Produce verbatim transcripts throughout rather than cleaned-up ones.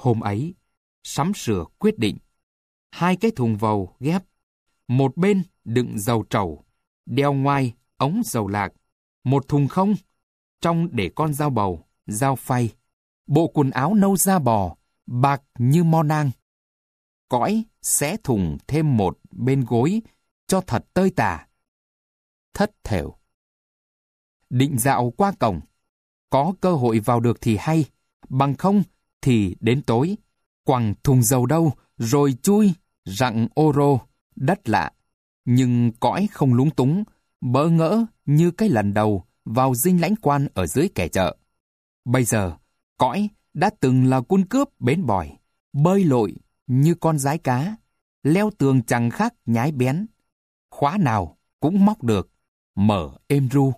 Hôm ấy, sắm sửa quyết định. Hai cái thùng vầu ghép, một bên đựng dầu trầu, đeo ngoài ống dầu lạc, một thùng không, trong để con dao bầu, dao phay, bộ quần áo nâu da bò, bạc như mo nang. Cõi xé thùng thêm một bên gối cho thật tơi tả. Thất thểu. Định dạo qua cổng, có cơ hội vào được thì hay, bằng không thì đến tối, quẳng thùng dầu đâu rồi chui rặng ô rô, đất lạ. Nhưng cõi không lúng túng, bỡ ngỡ như cái lần đầu vào dinh lãnh quan ở dưới kẻ chợ. Bây giờ, cõi đã từng là quân cướp bến bòi, bơi lội như con dái cá, leo tường chẳng khác nhái bén. Khóa nào cũng móc được, mở êm ru.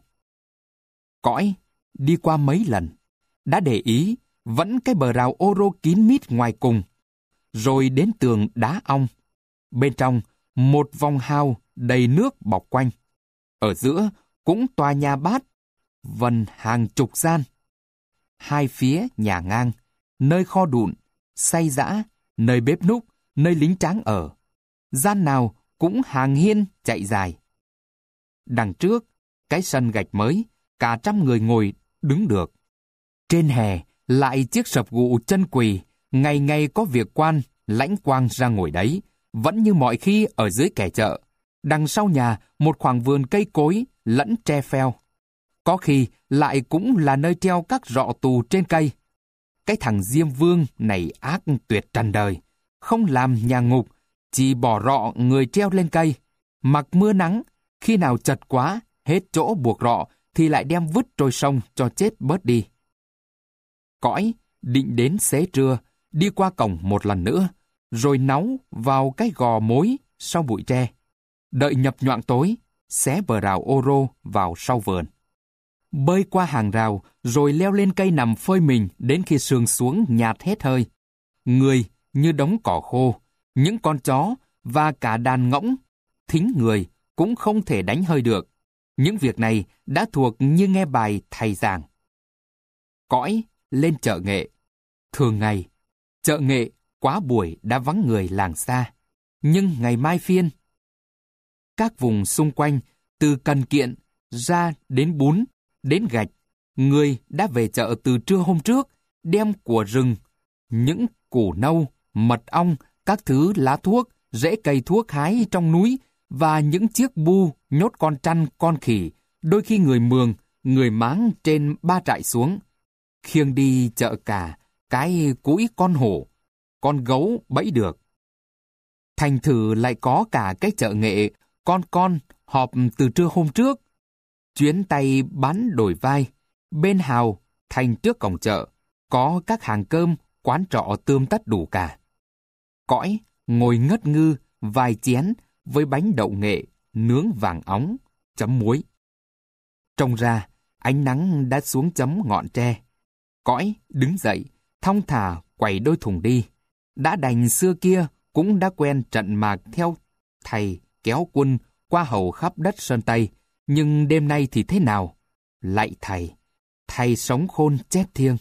Cõi đi qua mấy lần, đã để ý vẫn cái bờ rào ô rô kín mít ngoài cùng, rồi đến tường đá ong. Bên trong, một vòng hào đầy nước bọc quanh. Ở giữa cũng tòa nhà bát, vần hàng chục gian. Hai phía nhà ngang, nơi kho đụn, xay giã, nơi bếp núc, nơi lính tráng ở. Gian nào cũng hàng hiên chạy dài. Đằng trước, cái sân gạch mới, cả trăm người ngồi đứng được. Trên hè, lại chiếc sập gụ chân quỳ, ngày ngày có việc quan, lãnh quang ra ngồi đấy, vẫn như mọi khi ở dưới kẻ chợ. Đằng sau nhà, một khoảng vườn cây cối lẫn tre pheo. Có khi lại cũng là nơi treo các rọ tù trên cây. Cái thằng Diêm Vương này ác tuyệt trần đời, không làm nhà ngục, chỉ bỏ rọ người treo lên cây. Mặc mưa nắng, khi nào chật quá, hết chỗ buộc rọ thì lại đem vứt trôi sông cho chết bớt đi. Cõi định đến xế trưa, đi qua cổng một lần nữa, rồi náu vào cái gò mối sau bụi tre. Đợi nhập nhoạng tối, xé bờ rào ô rô vào sau vườn. Bơi qua hàng rào, rồi leo lên cây nằm phơi mình đến khi sương xuống nhạt hết hơi. Người như đống cỏ khô, những con chó và cả đàn ngỗng, thính người cũng không thể đánh hơi được. Những việc này đã thuộc như nghe bài thầy giảng. Cõi lên chợ Nghệ. Thường ngày, chợ Nghệ quá buổi đã vắng người làng xa. Nhưng ngày mai phiên, các vùng xung quanh, từ Cần Kiện ra đến Bún, đến Gạch, người đã về chợ từ trưa hôm trước, đem của rừng, những củ nâu, mật ong, các thứ lá thuốc, rễ cây thuốc hái trong núi và những chiếc bu nhốt con trăn, con khỉ, đôi khi người Mường, người Máng trên ba trại xuống. Khiêng đi chợ cả cái cũi con hổ, con gấu bẫy được. Thành thử lại có cả cái chợ Nghệ, con con họp từ trưa hôm trước. Chuyến tay bán đổi vai, bên hào, thành trước cổng chợ, có các hàng cơm, quán trọ tươm tất đủ cả. Cõi ngồi ngất ngư, vài chén với bánh đậu Nghệ, nướng vàng óng, chấm muối. Trông ra, ánh nắng đã xuống chấm ngọn tre. Cõi đứng dậy, thong thả quẩy đôi thùng đi. Đã đành xưa kia cũng đã quen trận mạc theo thầy kéo quân qua hầu khắp đất Sơn Tây. Nhưng đêm nay thì thế nào? Lạy thầy, thầy sống khôn chết thiêng.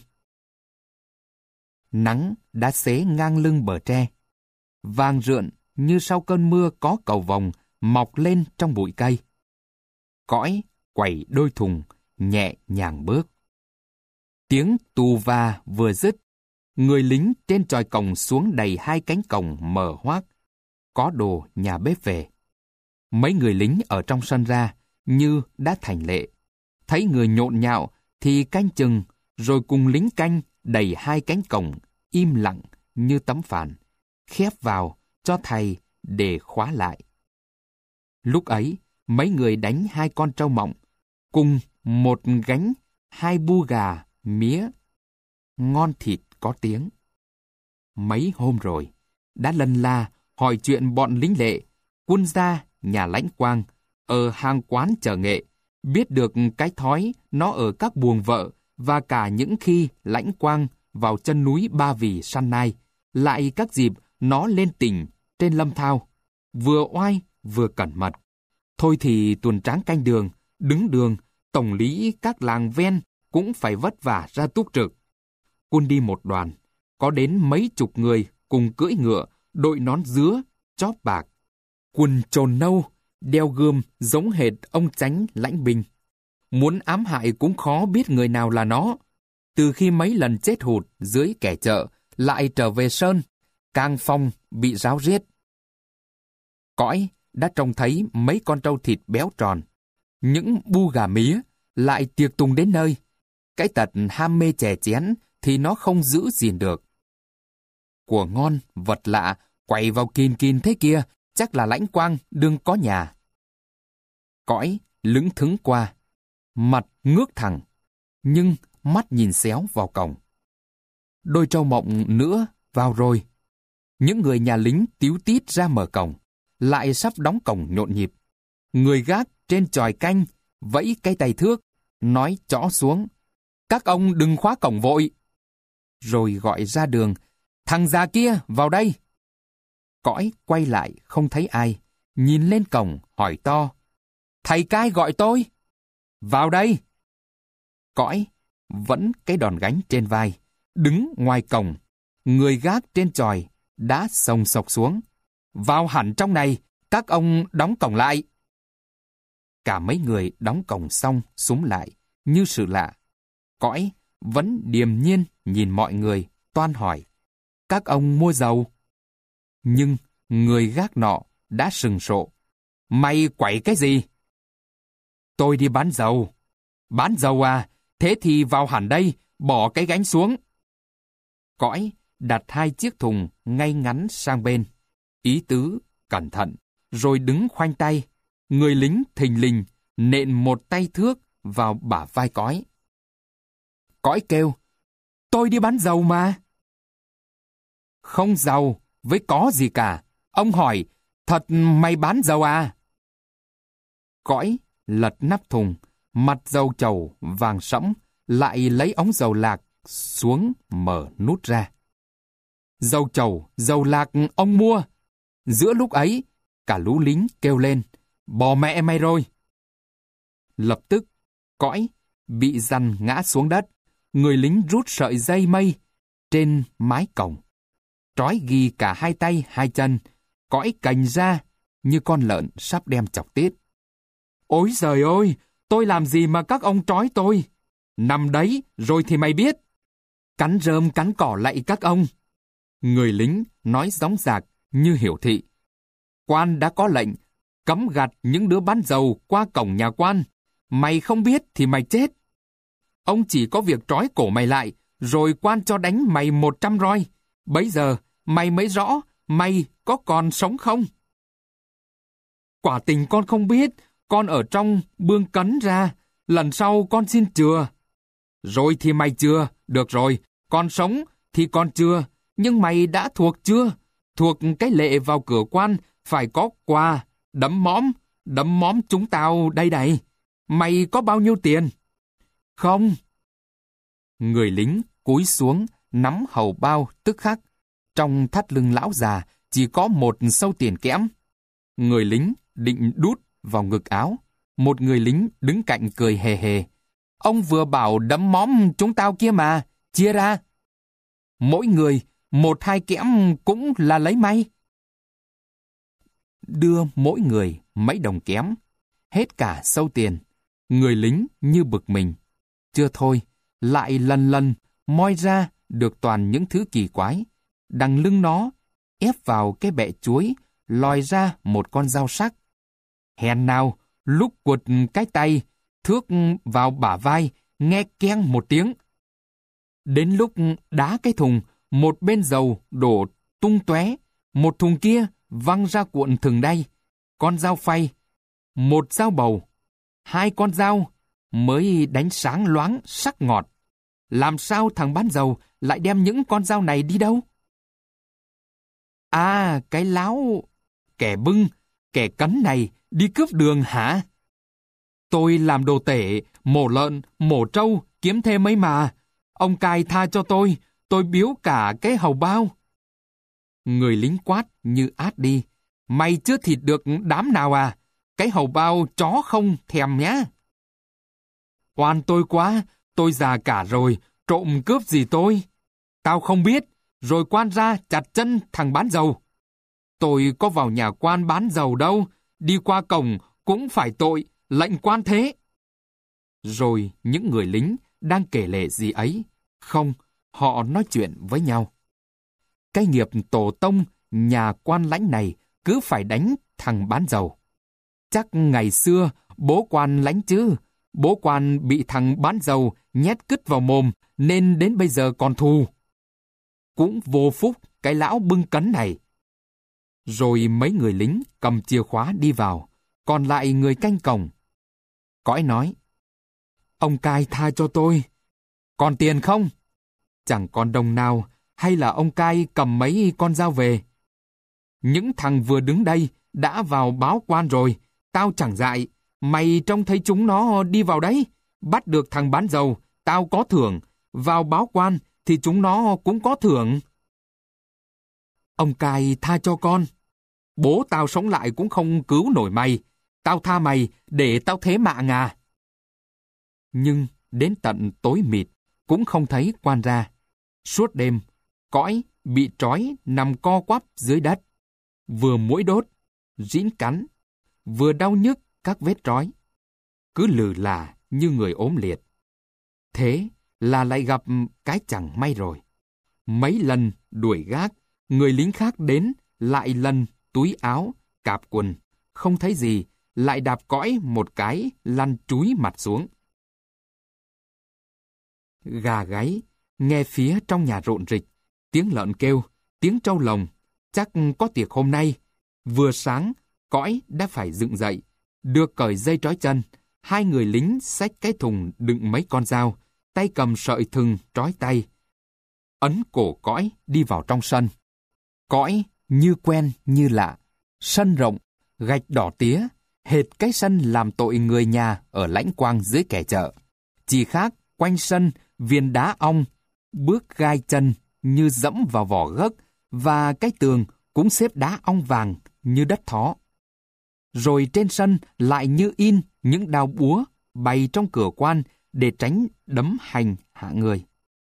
Nắng đã xế ngang lưng bờ tre. Vàng rượn như sau cơn mưa có cầu vồng mọc lên trong bụi cây. Cõi quẩy đôi thùng, nhẹ nhàng bước. Tiếng tù va vừa dứt, người lính trên chòi cổng xuống đầy hai cánh cổng mở hoác. Có đồ nhà bếp về. Mấy người lính ở trong sân ra, như đã thành lệ. Thấy người nhộn nhạo thì canh chừng, rồi cùng lính canh đẩy hai cánh cổng, im lặng như tấm phản, khép vào cho thầy để khóa lại. Lúc ấy, mấy người đánh hai con trâu mọng, cùng một gánh hai bu gà, mía, ngon thịt có tiếng. Mấy hôm rồi, đã lần la hỏi chuyện bọn lính lệ, quân gia nhà lãnh quang, ở hàng quán chợ Nghệ, biết được cái thói nó ở các buồng vợ và cả những khi lãnh quang vào chân núi Ba Vì săn nai, lại các dịp nó lên tỉnh trên lâm thao, vừa oai vừa cẩn mật. Thôi thì tuần tráng canh đường, đứng đường, tổng lý các làng ven cũng phải vất vả ra túc trực. Quân đi một đoàn, có đến mấy chục người cùng cưỡi ngựa, đội nón dứa, chóp bạc, quần trồn nâu, đeo gươm giống hệt ông chánh lãnh binh. Muốn ám hại cũng khó biết người nào là nó. Từ khi mấy lần chết hụt dưới kẻ chợ, lại trở về sơn, Cang Phong bị ráo riết. Cõi đã trông thấy mấy con trâu thịt béo tròn, những bu gà mía, lại tiệc tùng đến nơi. Cái tật ham mê chè chén thì nó không giữ gìn được. Của ngon, vật lạ, quay vào kín kín thế kia, chắc là Lãnh Quang đương có nhà. Cõi lững thững qua, mặt ngước thẳng, nhưng mắt nhìn xéo vào cổng. Đôi trâu mộng nữa vào rồi. Những người nhà lính tíu tít ra mở cổng, lại sắp đóng cổng nhộn nhịp. Người gác trên chòi canh vẫy cái tay thước, nói chõ xuống: "Các ông đừng khóa cổng vội." Rồi gọi ra đường: "Thằng già kia vào đây." Cõi quay lại không thấy ai, nhìn lên cổng hỏi to: "Thầy cai gọi tôi." "Vào đây." Cõi vẫn cái đòn gánh trên vai, đứng ngoài cổng. Người gác trên chòi đã xồng xộc xuống: "Vào hẳn trong này, các ông đóng cổng lại." Cả mấy người đóng cổng xong xúm lại như sự lạ. Cõi vẫn điềm nhiên nhìn mọi người, toan hỏi: "Các ông mua dầu?" Nhưng người gác nọ đã sừng sộ: "Mày quậy cái gì?" "Tôi đi bán dầu." "Bán dầu à? Thế thì vào hẳn đây, bỏ cái gánh xuống." Cõi đặt hai chiếc thùng ngay ngắn sang bên, ý tứ cẩn thận, rồi đứng khoanh tay. Người lính thình lình nện một tay thước vào bả vai Cõi. Cõi kêu: "Tôi đi bán dầu mà." "Không dầu với có gì cả. Ông hỏi: Thật mày bán dầu à?" Cõi lật nắp thùng, mặt dầu trầu vàng sẫm, lại lấy ống dầu lạc xuống mở nút ra. "Dầu trầu, dầu lạc ông mua." Giữa lúc ấy, cả lũ lính kêu lên: "Bỏ mẹ mày rồi!" Lập tức, Cõi bị giằn ngã xuống đất. Người lính rút sợi dây mây trên mái cổng, trói ghi cả hai tay hai chân. Cõi cành ra như con lợn sắp đem chọc tiết. "Ôi giời ơi, tôi làm gì mà các ông trói tôi? Nằm đấy rồi thì mày biết. Cắn rơm cắn cỏ lạy các ông." Người lính nói dõng dạc như hiểu thị: "Quan đã có lệnh cấm gặt những đứa bán dầu qua cổng nhà quan. Mày không biết thì mày chết. Ông chỉ có việc trói cổ mày lại, rồi quan cho đánh mày một trăm roi. Bấy giờ mày mới rõ mày có còn sống không." "Quả tình con không biết, con ở trong bương cấn ra, lần sau con xin chừa." "Rồi thì mày chừa, được rồi, con sống thì con chừa, nhưng mày đã thuộc chưa? Thuộc cái lệ vào cửa quan phải có quà, đấm móm, đấm móm chúng tao đây này. Mày có bao nhiêu tiền?" "Không." Người lính cúi xuống nắm hầu bao tức khắc. Trong thắt lưng lão già chỉ có một sâu tiền kẽm. Người lính định đút vào ngực áo. Một người lính đứng cạnh cười hề hề: "Ông vừa bảo đấm móm chúng tao kia mà, chia ra. Mỗi người một hai kẽm cũng là lấy may." Đưa mỗi người mấy đồng kẽm, hết cả sâu tiền. Người lính như bực mình. Chưa thôi, lại lần lần moi ra được toàn những thứ kỳ quái. Đằng lưng nó, ép vào cái bẹ chuối, lòi ra một con dao sắc. Hèn nào, lúc quật cái tay, thước vào bả vai, nghe keng một tiếng. Đến lúc đá cái thùng, một bên dầu đổ tung tóe, một thùng kia văng ra cuộn thừng đay, con dao phay, một dao bầu, hai con dao mới đánh sáng loáng sắc ngọt. Làm sao thằng bán dầu lại đem những con dao này đi đâu? À, cái láo, kẻ bưng, kẻ cấn này đi cướp đường hả? Tôi làm đồ tể, mổ lợn, mổ trâu, kiếm thêm mấy mà. Ông cai tha cho tôi, tôi biếu cả cái hầu bao. Người lính quát như át đi: Mày chưa thịt được đám nào à? Cái hầu bao chó không thèm nhá. Oan tôi quá, tôi già cả rồi, trộm cướp gì tôi? Tao không biết, rồi quan ra chặt chân thằng bán dầu. Tôi có vào nhà quan bán dầu đâu, đi qua cổng cũng phải tội, lệnh quan thế. Rồi những người lính đang kể lể gì ấy, không, họ nói chuyện với nhau. Cái nghiệp tổ tông nhà quan lãnh này cứ phải đánh thằng bán dầu. Chắc ngày xưa bố quan lãnh chứ, bố quan bị thằng bán dầu nhét cứt vào mồm nên đến bây giờ còn thù. Cũng vô phúc cái lão bưng cấn này. Rồi mấy người lính cầm chìa khóa đi vào, còn lại người canh cổng. Cõi nói, ông cai tha cho tôi. Còn tiền không? Chẳng còn đồng nào, hay là ông cai cầm mấy con dao về? Những thằng vừa đứng đây đã vào báo quan rồi, tao chẳng dại. Mày trông thấy chúng nó đi vào đấy, bắt được thằng bán dầu, tao có thưởng. Vào báo quan thì chúng nó cũng có thưởng. Ông cai tha cho con. Bố tao sống lại cũng không cứu nổi mày. Tao tha mày để tao thế mạng à. Nhưng đến tận tối mịt cũng không thấy quan ra. Suốt đêm, cõi bị trói nằm co quắp dưới đất. Vừa muỗi đốt, rĩn cắn, vừa đau nhức các vết trói. Cứ lừ là như người ốm liệt. Thế là lại gặp cái chẳng may rồi. Mấy lần đuổi gác, người lính khác đến, lại lần túi áo, cạp quần, không thấy gì, lại đạp cõi một cái lăn chúi mặt xuống. Gà gáy, nghe phía trong nhà rộn rịch, tiếng lợn kêu, tiếng trâu lồng, chắc có tiệc hôm nay. Vừa sáng, cõi đã phải dựng dậy, được cởi dây trói chân, hai người lính xách cái thùng đựng mấy con dao, tay cầm sợi thừng trói tay. Ấn cổ cõi đi vào trong sân. Cõi như quen như lạ, sân rộng, gạch đỏ tía, hệt cái sân làm tội người nhà ở Lãnh Quang dưới kẻ chợ. Chỉ khác quanh sân viên đá ong, bước gai chân như dẫm vào vỏ gấc, và cái tường cũng xếp đá ong vàng như đất thó. Rồi trên sân lại như in những đao búa bày trong cửa quan để tránh đấm hành hạ người.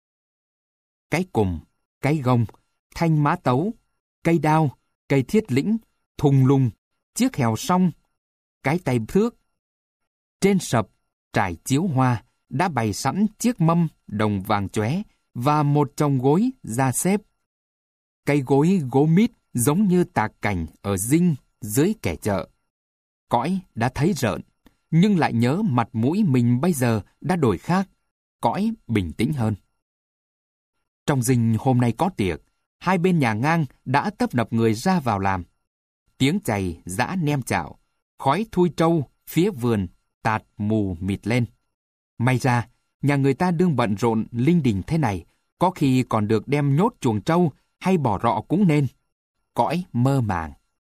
Cái cùm, cái gông, thanh mã tấu, cây đao, cây thiết lĩnh, thùng lùng, chiếc hèo song, cái tay thước. Trên sập, trải chiếu hoa, đã bày sẵn chiếc mâm đồng vàng chóe và một chồng gối da xếp. Cây gối gỗ mít giống như tạc cảnh ở dinh dưới kẻ chợ. Cõi đã thấy rợn, nhưng lại nhớ mặt mũi mình bây giờ đã đổi khác. Cõi bình tĩnh hơn. Trong dinh hôm nay có tiệc, hai bên nhà ngang đã tấp nập người ra vào làm. Tiếng chày giã nem chạo, khói thui trâu phía vườn tạt mù mịt lên. May ra, nhà người ta đương bận rộn linh đình thế này, có khi còn được đem nhốt chuồng trâu hay bỏ rọ cũng nên. Cõi mơ màng.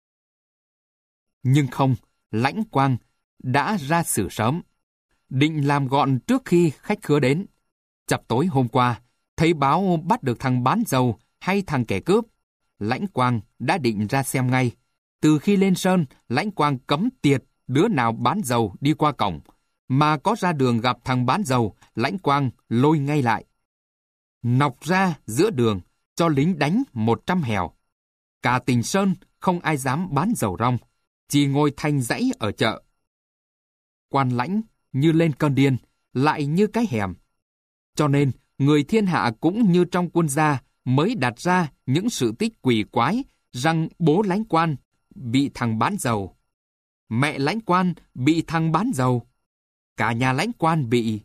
Nhưng không, Lãnh Quang đã ra xử sớm, định làm gọn trước khi khách khứa đến. Chập tối hôm qua, thấy báo bắt được thằng bán dầu hay thằng kẻ cướp, Lãnh Quang đã định ra xem ngay. Từ khi lên sơn, Lãnh Quang cấm tiệt đứa nào bán dầu đi qua cổng, mà có ra đường gặp thằng bán dầu, Lãnh Quang lôi ngay lại. Nọc ra giữa đường, cho lính đánh một trăm hèo. Cả tỉnh sơn không ai dám bán dầu rong, chỉ ngồi thành dãy ở chợ. Quan lãnh như lên cơn điên, lại như cái hẻm. Cho nên, người thiên hạ cũng như trong quân gia mới đặt ra những sự tích quỷ quái rằng bố Lãnh Quan bị thằng bán dầu, mẹ Lãnh Quan bị thằng bán dầu, cả nhà Lãnh Quan bị.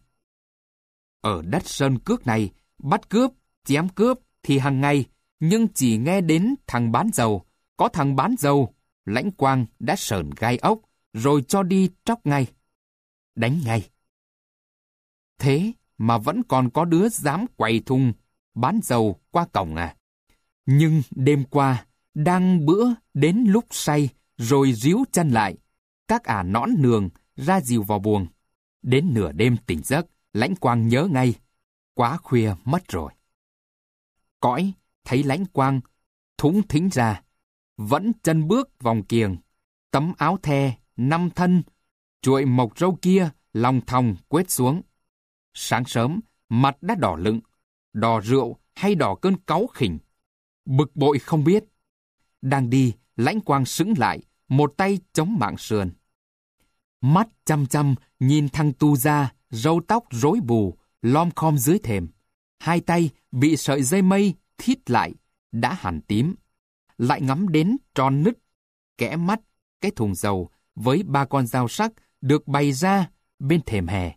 Ở đất sơn cước này, bắt cướp, chém cướp thì hàng ngày, nhưng chỉ nghe đến thằng bán dầu, có thằng bán dầu, Lãnh Quang đã sởn gai ốc, rồi cho đi tróc ngay, đánh ngay. Thế mà vẫn còn có đứa dám quầy thùng bán dầu qua cổng à? Nhưng đêm qua, đang bữa đến lúc say, rồi ríu chân lại, các ả nõn nường ra dìu vào buồng. Đến nửa đêm tỉnh giấc, Lãnh Quang nhớ ngay, quá khuya mất rồi. Cõi thấy Lãnh Quang thúng thính ra, vẫn chân bước vòng kiềng, tấm áo the, năm thân, chuỗi mộc râu kia lòng thòng quết xuống. Sáng sớm, mặt đã đỏ lựng, đỏ rượu hay đỏ cơn cáu khỉnh, Bực bội không biết. Đang đi, Lãnh Quang sững lại, một tay chống mảng sườn. Mắt chăm chăm nhìn thằng tu gia, râu tóc rối bù, lom khom dưới thềm. Hai tay bị sợi dây mây thít lại, đã hẳn tím. Lại ngắm đến tròn nứt, kẽ mắt, cái thùng dầu với ba con dao sắc được bày ra bên thềm hè.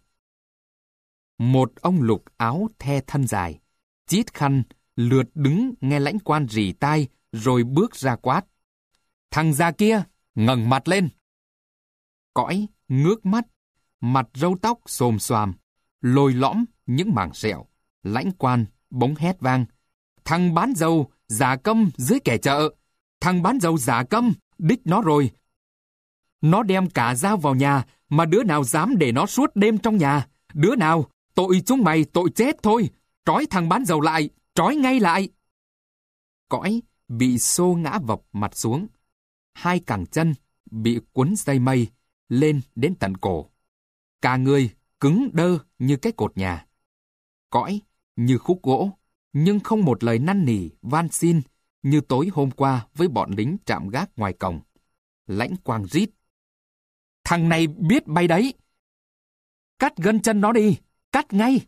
Một ông lục áo the thân dài, chít khăn, lượt đứng nghe Lãnh Quan rỉ tai rồi bước ra quát. Thằng già kia, ngẩng mặt lên. Cõi, ngước mắt, mặt râu tóc xồm xoàm, lồi lõm những mảng sẹo. Lãnh Quan bỗng hét vang. Thằng bán dầu, giả câm dưới kẻ chợ. Thằng bán dầu giả câm, đích nó rồi. Nó đem cả dao vào nhà, mà đứa nào dám để nó suốt đêm trong nhà? Đứa nào? Tội chúng mày, tội chết thôi. Trói thằng bán dầu lại, trói ngay lại. Cõi bị xô ngã vập mặt xuống. Hai cẳng chân bị cuốn dây mây lên đến tận cổ. Cả người cứng đơ như cái cột nhà. Cõi như khúc gỗ, nhưng không một lời năn nỉ, van xin như tối hôm qua với bọn lính trạm gác ngoài cổng. Lãnh Quang rít. Thằng này biết bay đấy. Cắt gân chân nó đi, cắt ngay.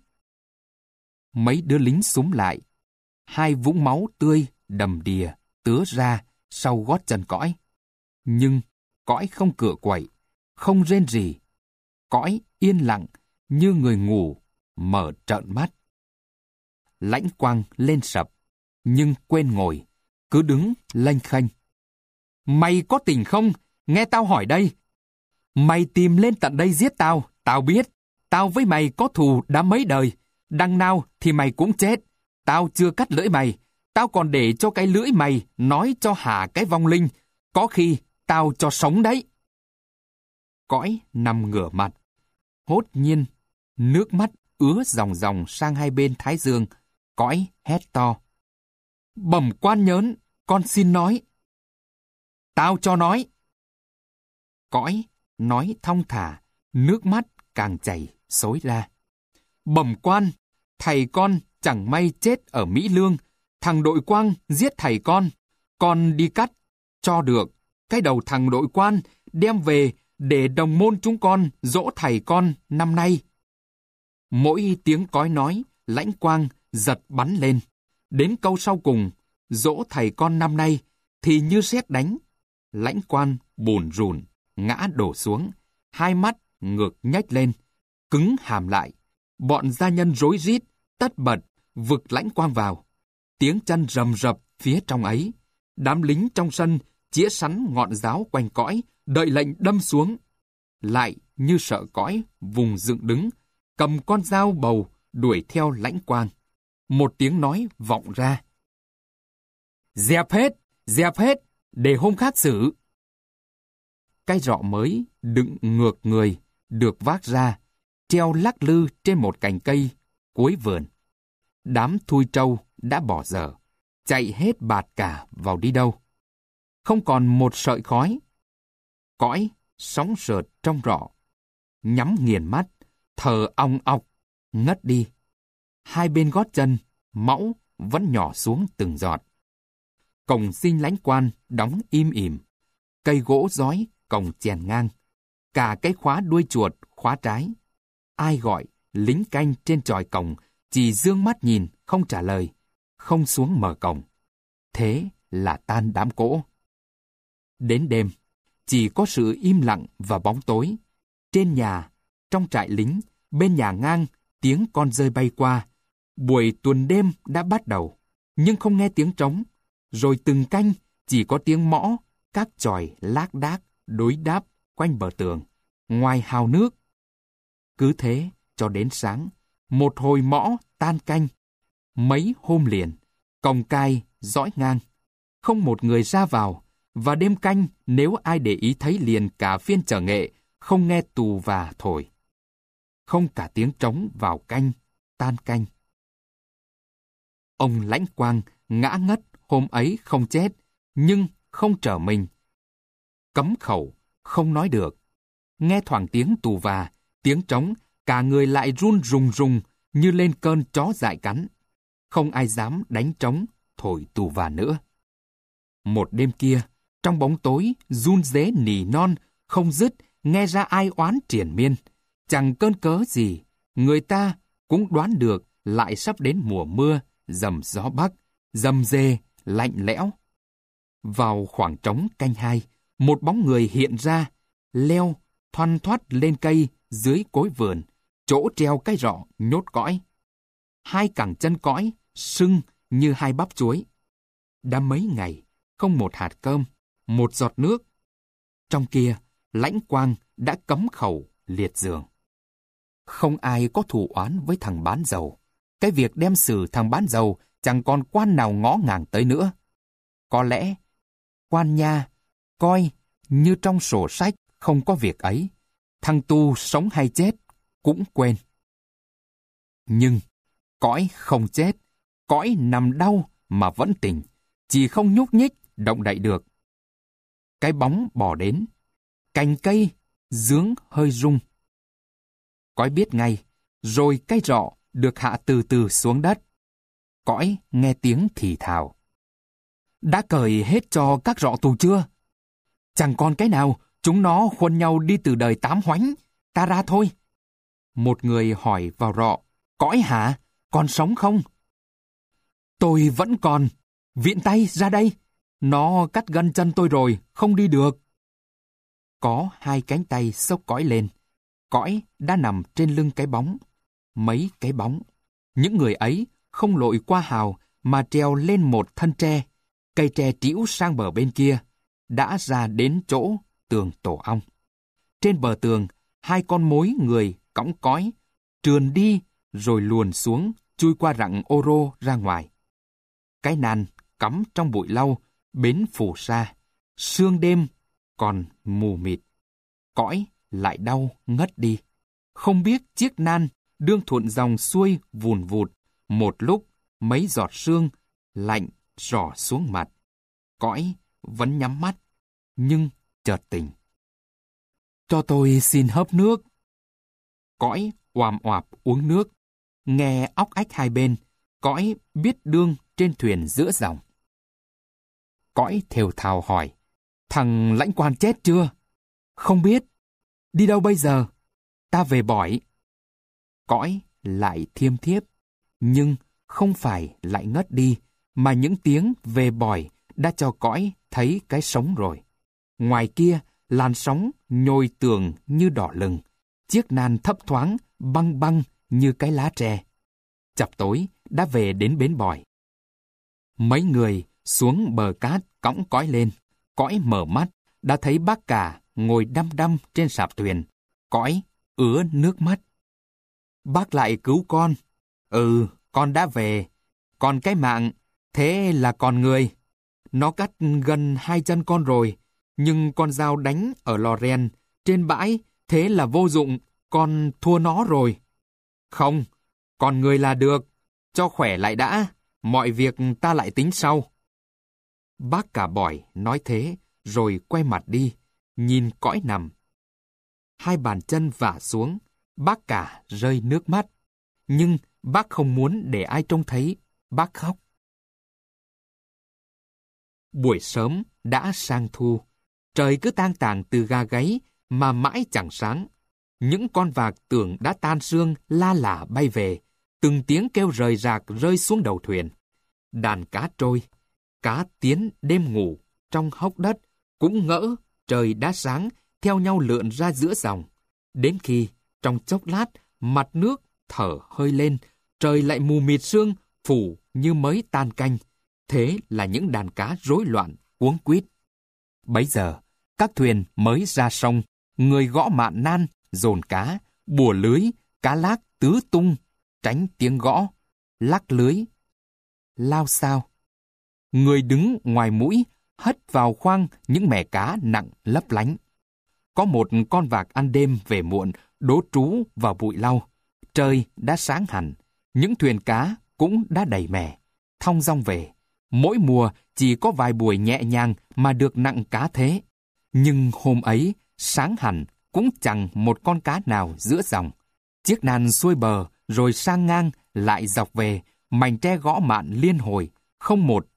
Mấy đứa lính xúm lại. Hai vũng máu tươi đầm đìa tứa ra sau gót chân Cõi. Nhưng Cõi không cựa quậy, không rên rỉ. Cõi yên lặng như người ngủ, mở trợn mắt. Lãnh Quang lên sập, nhưng quên ngồi, cứ đứng lênh khênh. Mày có tình không? Nghe tao hỏi đây. Mày tìm lên tận đây giết tao, tao biết. Tao với mày có thù đã mấy đời. Đằng nào thì mày cũng chết. Tao chưa cắt lưỡi mày. Tao còn để cho cái lưỡi mày nói cho hả cái vong linh. Có khi tao cho sống đấy. Cõi nằm ngửa mặt. Hốt nhiên, nước mắt ứa ròng ròng sang hai bên thái dương. Cõi hét to. Bẩm quan nhớn, con xin nói. Tao cho nói. Cõi nói thong thả, nước mắt càng chảy xối ra. Bẩm quan, thầy con chẳng may chết ở Mỹ Lương. Thằng đội Quang giết thầy con. Con đi cắt cho được cái đầu thằng đội quan, đem về để đồng môn chúng con dỗ thầy con năm nay. Mỗi tiếng Cõi nói, Lãnh Quang giật bắn lên. Đến câu sau cùng, dỗ thầy con năm nay, thì như sét đánh. Lãnh Quan bùn rùn, ngã đổ xuống, hai mắt ngược nhếch lên, cứng hàm lại. Bọn gia nhân rối rít, tất bật, vực Lãnh Quang vào. Tiếng chân rầm rập phía trong ấy. Đám lính trong sân chĩa sắn ngọn giáo quanh Cõi, đợi lệnh đâm xuống. Lại như sợ Cõi, vùng dựng đứng, cầm con dao bầu, đuổi theo Lãnh Quang. Một tiếng nói vọng ra. Dẹp hết, dẹp hết, để hôm khác xử. Cái rọ mới đựng ngược người, được vác ra, treo lắc lư trên một cành cây cuối vườn. Đám thui trâu đã bỏ dở, chạy hết bạt cả vào đi đâu. Không còn một sợi khói. Cõi sóng sượt trong rọ, nhắm nghiền mắt, thở ong ọc, ngất đi. Hai bên gót chân, máu vẫn nhỏ xuống từng giọt. Cổng dinh Lãnh Quan đóng im ỉm. Cây gỗ rói, cổng chèn ngang. Cả cái khóa đuôi chuột, khóa trái. Ai gọi, lính canh trên chòi cổng, chỉ dương mắt nhìn, không trả lời, không xuống mở cổng. Thế là tan đám cỗ. Đến đêm, chỉ có sự im lặng và bóng tối. Trên nhà, trong trại lính, bên nhà ngang, tiếng con rơi bay qua. Buổi tuần đêm đã bắt đầu, nhưng không nghe tiếng trống. Rồi từng canh, chỉ có tiếng mõ, các chòi lác đác, đối đáp quanh bờ tường, ngoài hào nước. Cứ thế, cho đến sáng, một hồi mõ tan canh. Mấy hôm liền, còng cai dõi ngang. Không một người ra vào, và đêm canh nếu ai để ý thấy liền cả phiên trở nghệ, không nghe tù và thổi. Không cả tiếng trống vào canh, tan canh. Ông Lãnh Quang ngã ngất hôm ấy không chết, nhưng không trở mình. Cấm khẩu, không nói được. Nghe thoảng tiếng tù và, tiếng trống, cả người lại run rùng rùng như lên cơn chó dại cắn. Không ai dám đánh trống, thổi tù và nữa. Một đêm kia, trong bóng tối, run rế nỉ non, không dứt, nghe ra ai oán triền miên. Chẳng cơn cớ gì, người ta cũng đoán được lại sắp đến mùa mưa, dầm gió bắc, dầm dê, lạnh lẽo. Vào khoảng trống canh hai, một bóng người hiện ra, leo, thoăn thoắt lên cây dưới cối vườn, chỗ treo cái rọ nhốt cõi. Hai cẳng chân cõi, sưng như hai bắp chuối. Đã mấy ngày, không một hạt cơm, một giọt nước. Trong kia, lãnh quang đã cấm khẩu liệt giường. Không ai có thù oán với thằng bán dầu. Cái việc đem xử thằng bán dầu chẳng còn quan nào ngó ngàng tới nữa. Có lẽ, quan nha, coi như trong sổ sách không có việc ấy. Thằng tu sống hay chết cũng quên. Nhưng, cõi không chết, cõi nằm đau mà vẫn tỉnh, chỉ không nhúc nhích, động đậy được. Cái bóng bò đến, cành cây, dướng hơi rung. Cõi biết ngay, rồi cái rọ được hạ từ từ xuống đất. Cõi nghe tiếng thì thào. Đã cởi hết cho các rọ tù chưa? Chẳng còn cái nào, chúng nó khuân nhau đi từ đời tám hoánh, ta ra thôi. Một người hỏi vào rọ, cõi hả, còn sống không? Tôi vẫn còn, viện tay ra đây. Nó cắt gân chân tôi rồi, không đi được. Có hai cánh tay xốc cõi lên. Cõi đã nằm trên lưng cái bóng. Mấy cái bóng. Những người ấy không lội qua hào mà treo lên một thân tre. Cây tre trĩu sang bờ bên kia. Đã ra đến chỗ tường tổ ong. Trên bờ tường, hai con mối người cõng cõi, trườn đi rồi luồn xuống, chui qua rặng ô rô ra ngoài. Cái nan cắm trong bụi lau, bến phù sa, sương đêm còn mù mịt. Cõi lại đau ngất đi. Không biết chiếc nan đương thuận dòng xuôi vùn vụt, một lúc mấy giọt sương lạnh rỏ xuống mặt. Cõi vẫn nhắm mắt, nhưng chợt tỉnh. Cho tôi xin hớp nước. Cõi oàm oạp uống nước. Nghe óc ách hai bên, cõi biết đương trên thuyền giữa dòng. Cõi thều thào hỏi, thằng lãnh quan chết chưa? Không biết. Đi đâu bây giờ? Ta về bỏi. Cõi lại thiêm thiếp, nhưng không phải lại ngất đi, mà những tiếng về bỏi đã cho cõi thấy cái sống rồi. Ngoài kia, làn sóng nhồi tường như đỏ lừng, chiếc nan thấp thoáng, băng băng như cái lá tre. Chập tối đã về đến bến bỏi. Mấy người xuống bờ cát cõng cõi lên. Cõi mở mắt, đã thấy bác cả ngồi đăm đăm trên sạp thuyền. Cõi ứa nước mắt. Bác lại cứu con. Ừ, con đã về. Còn cái mạng, thế là còn người. Nó cắt gần hai chân con rồi, nhưng con dao đánh ở lò rèn, trên bãi, thế là vô dụng, con thua nó rồi. Không, còn người là được, cho khỏe lại đã, mọi việc ta lại tính sau. Bác cả bỏi nói thế, rồi quay mặt đi, nhìn cõi nằm. Hai bàn chân vả xuống, bác cả rơi nước mắt. Nhưng bác không muốn để ai trông thấy, bác khóc. Buổi sớm đã sang thu, trời cứ tang tàng từ ga gáy mà mãi chẳng sáng. Những con vạc tưởng đã tan sương la lả bay về, từng tiếng kêu rời rạc rơi xuống đầu thuyền. Đàn cá trôi, cá tiến đêm ngủ trong hốc đất, cũng ngỡ trời đã sáng, theo nhau lượn ra giữa dòng. Đến khi, trong chốc lát, mặt nước thở hơi lên, trời lại mù mịt sương, phủ như mới tan canh. Thế là những đàn cá rối loạn, cuống quýt. Bấy giờ, các thuyền mới ra sông, người gõ mạn nan, dồn cá, bùa lưới, cá lác tứ tung, tránh tiếng gõ, lắc lưới, lao sao. Người đứng ngoài mũi, hất vào khoang những mẻ cá nặng lấp lánh. Có một con vạc ăn đêm về muộn, đố trú vào bụi lau. Trời đã sáng hẳn, những thuyền cá cũng đã đầy mẻ, thong dong về. Mỗi mùa chỉ có vài buổi nhẹ nhàng mà được nặng cá thế. Nhưng hôm ấy, sáng hẳn, cũng chẳng một con cá nào giữa dòng. Chiếc nan xuôi bờ, rồi sang ngang, lại dọc về, mảnh tre gõ mạn liên hồi, không một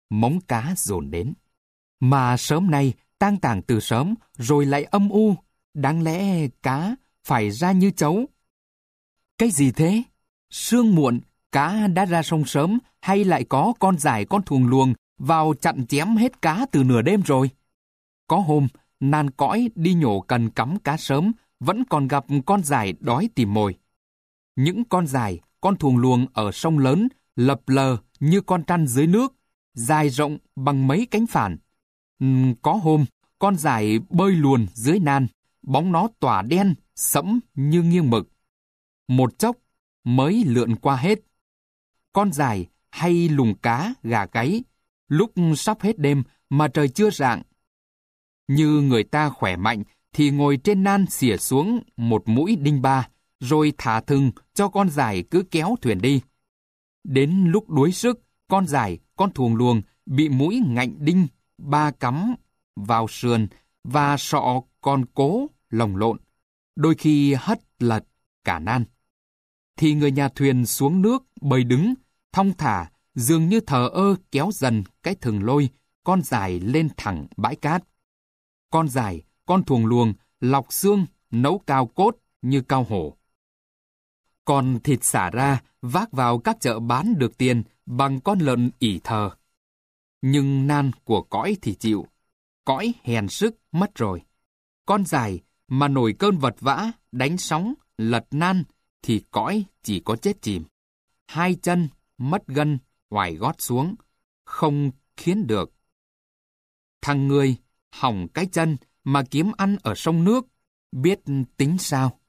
mống cá dồn đến. Mà sớm nay tang tảng từ sớm rồi lại âm u, đáng lẽ cá phải ra như chấu. Cái gì thế? Sương muộn, cá đã ra sông sớm hay lại có con dải con thuồng luồng vào chặn chém hết cá từ nửa đêm rồi? Có hôm, nan cõi đi nhổ cần cắm cá sớm, vẫn còn gặp con dải đói tìm mồi. Những con dải, con thuồng luồng ở sông lớn lập lờ như con trăn dưới nước, dài rộng bằng mấy cánh phản. Uhm, có hôm, con dải bơi luồn dưới nan, bóng nó tỏa đen, sẫm như nghiêng mực. Một chốc mới lượn qua hết. Con dải hay lùng cá, gà gáy, lúc sắp hết đêm mà trời chưa rạng. Như người ta khỏe mạnh thì ngồi trên nan xỉa xuống một mũi đinh ba, rồi thả thừng cho con dải cứ kéo thuyền đi. Đến lúc đuối sức, con dải, con thuồng luồng bị mũi ngạnh đinh ba cắm vào sườn và sọ còn cố lồng lộn, đôi khi hất lật cả nan. Thì người nhà thuyền xuống nước bơi đứng, thong thả, dường như thờ ơ kéo dần cái thừng lôi con dải lên thẳng bãi cát. Con dải, con thuồng luồng lọc xương, nấu cao cốt như cao hổ. Còn thịt xả ra, vác vào các chợ bán được tiền bằng con lợn ỉ thờ. Nhưng nan của cõi thì chịu. Cõi hèn sức mất rồi. Con dải mà nổi cơn vật vã, đánh sóng, lật nan, thì cõi chỉ có chết chìm. Hai chân mất gân, oải gót xuống, không khiến được. Thằng người hỏng cái chân mà kiếm ăn ở sông nước, biết tính sao?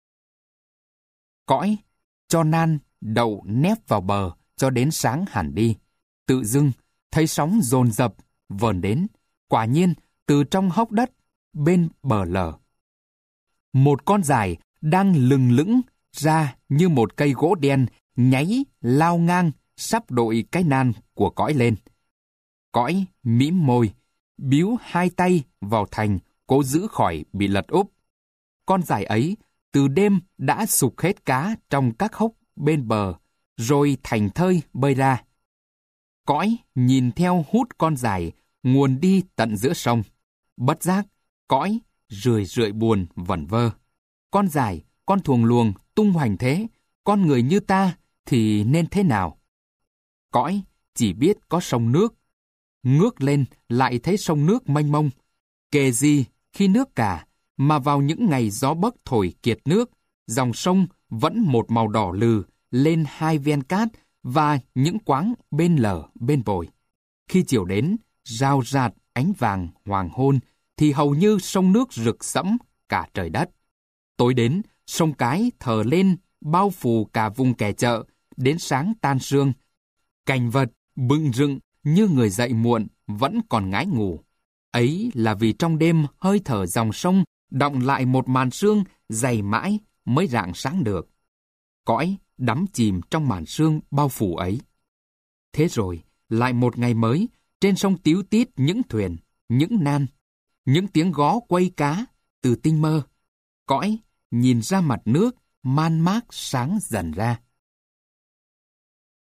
Cõi cho nan đậu nép vào bờ cho đến sáng hẳn đi. Tự dưng thấy sóng dồn dập vờn đến, quả nhiên từ trong hốc đất bên bờ lở, một con dải đang lừng lững ra như một cây gỗ đen nháy lao ngang sắp đội cái nan của cõi lên. Cõi mím môi, biếu hai tay vào thành cố giữ khỏi bị lật úp. Con dải ấy từ đêm đã sục hết cá trong các hốc bên bờ, rồi thành thơi bơi ra. Cõi nhìn theo hút con dải nguồn đi tận giữa sông. Bất giác, cõi rười rượi buồn vẩn vơ. Con dải, con thuồng luồng tung hoành thế, con người như ta thì nên thế nào? Cõi chỉ biết có sông nước. Ngước lên lại thấy sông nước mênh mông. Kể gì khi nước cả, mà vào những ngày gió bấc thổi kiệt nước, dòng sông vẫn một màu đỏ lừ lên hai ven cát và những quáng bên lở bên bồi. Khi chiều đến, rao rạt ánh vàng hoàng hôn, thì hầu như sông nước rực sẫm cả trời đất. Tối đến, sông cái thờ lên bao phủ cả vùng kẻ chợ, đến sáng tan sương. Cảnh vật bừng rừng như người dậy muộn vẫn còn ngái ngủ. Ấy là vì trong đêm hơi thở dòng sông đọng lại một màn sương dày mãi mới rạng sáng được. Cõi đắm chìm trong màn sương bao phủ ấy. Thế rồi, lại một ngày mới, trên sông tíu tít những thuyền, những nan, những tiếng gó quay cá từ tinh mơ. Cõi nhìn ra mặt nước man mác sáng dần ra.